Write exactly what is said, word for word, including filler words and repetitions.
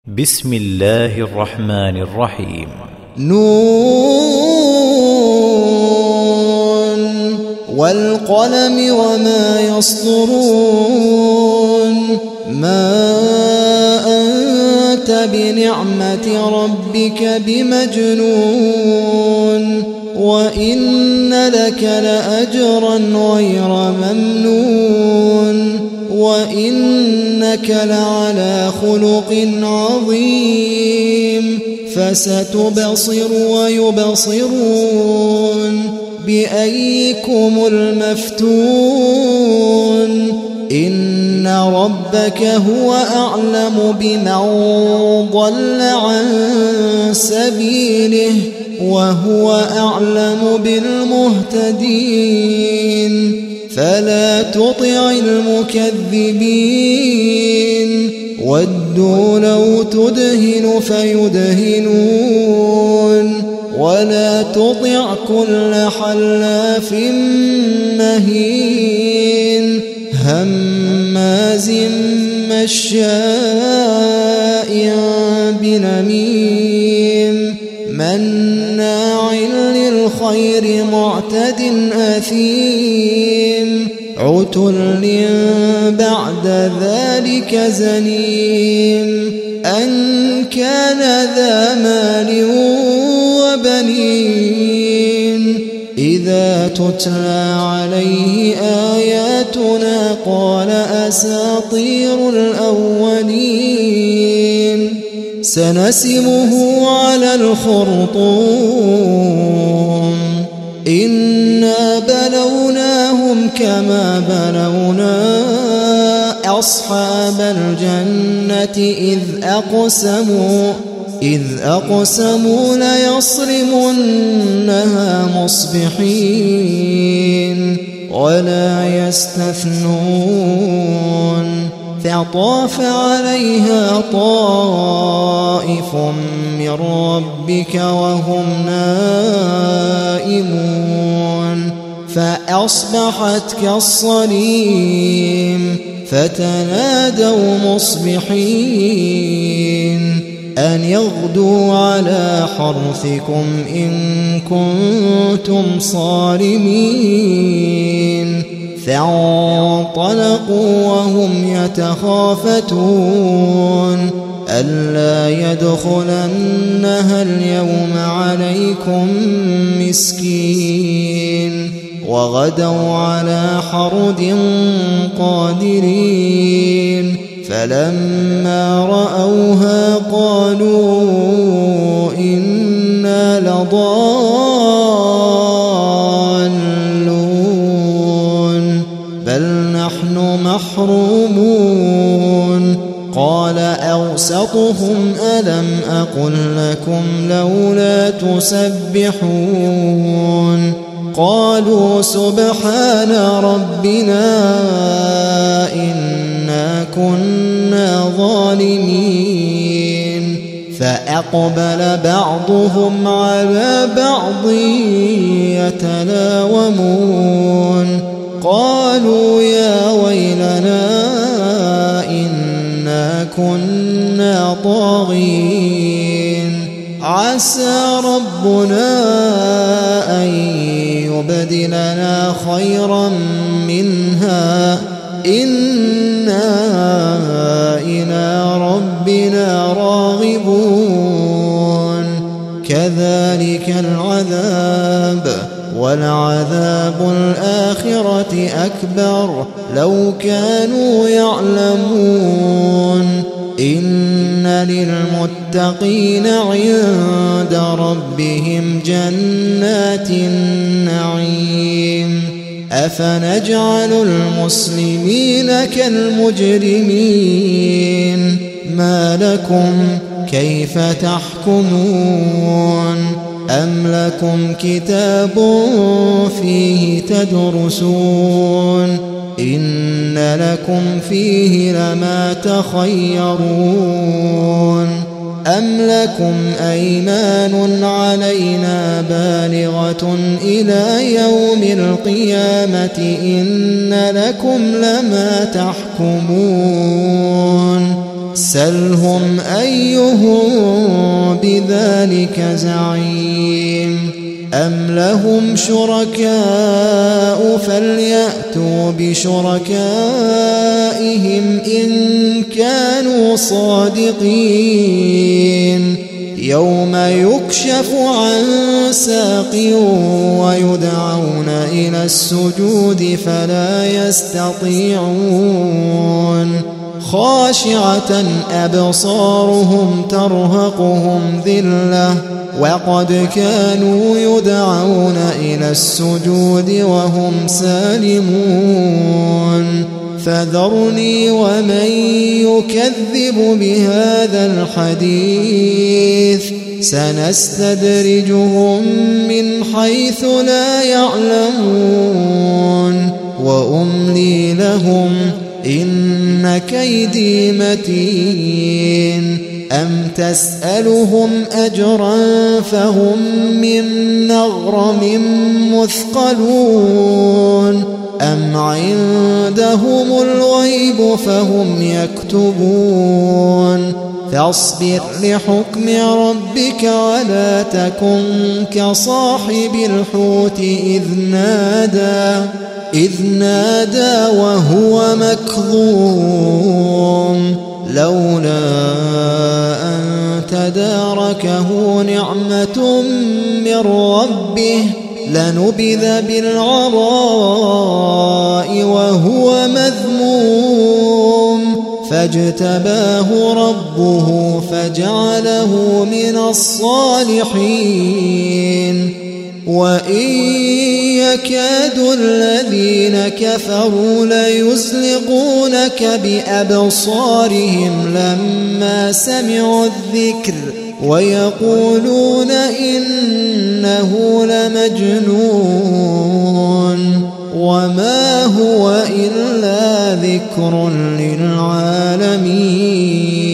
بسم الله الرحمن الرحيم. نون والقلم وما يسطرون. ما أنت بنعمة ربك بمجنون وإن لك لأجرا غير ممنون وإنك لعلى خلق عظيم. فستبصر ويبصرون بأيكم المفتون. إن ربك هو أعلم بمن ضل عن سبيله وهو أعلم بالمهتدين. فلا تطع المكذبين ودوا لو تدهن فيدهنون ولا تطع كل حلاف مهين هماز مشاء بنميم مناع للخير معتد أثيم عتل بعد ذلك زنيم أن كان ذا مال وبنين. إذا تتلى عليه آياتنا قال أساطير الأولين. سنسمه على الخرطوم. إنا بلوناهم كما بلونا أصحاب الجنة إذ أقسموا إذ أقسموا ليصرمنها مصبحين ولا يستثنون. فطاف عليها طائف من ربك وهم نائمون فأصبحت كالصريم. فتنادوا مصبحين أن يغدوا على حرثكم إن كنتم صارمين. فانطلقوا وهم يتخافتون ألا يدخلنها اليوم عليكم مسكين. وغدوا على حرد قادرين. فلما رأوها قالوا إنا لضالون بل نحن محرومون. قال أوسطهم ألم أقل لكم لولا تسبحون. قالوا سبحان ربنا إنا كنا ظالمين. فأقبل بعضهم على بعض يتلاومون قالوا يا ويلنا إنا كنا طاغين. عسى ربنا أن يبدلنا خيرا منها إنا إلى ربنا راغبون. كذلك العذاب ولعذاب الآخرة أكبر لو كانوا يعلمون. إن للمتقين عند ربهم جنات النعيم. أفنجعل المسلمين كالمجرمين ما لكم كيف تحكمون. أم لكم كتاب فيه تدرسون إن لكم فيه لما تخيرون. أم لكم أيمان علينا بالغة إلى يوم القيامة إن لكم لما تحكمون. سلهم أيهم بذلك زعيم أم لهم شركاء فليأتوا بشركائهم إن كانوا صادقين يوم يكشف عن ساق ويدعون إلى السجود فلا يستطيعون خاشعة أبصارهم ترهقهم ذلة وقد كانوا يدعون إلى السجود وهم سالمون فذرني ومن يكذب بهذا الحديث سنستدرجهم من حيث لا يعلمون وأملي لهم إن كيدي متين أم تسألهم أجرا فهم من مغرم مثقلون أم عندهم الغيب فهم يكتبون فاصبر لحكم ربك ولا تكن كصاحب الحوت إذ نادى إذ نادى وهو مكظوم لولا أن تداركه نعمة من ربه لنبذ بالعراء وهو مذموم فاجتباه ربه فجعله من الصالحين وإن يكاد الذين كفروا ليزلقونك بأبصارهم لما سمعوا الذكر ويقولون إنه لمجنون وما هو إلا ذكر للعالمين.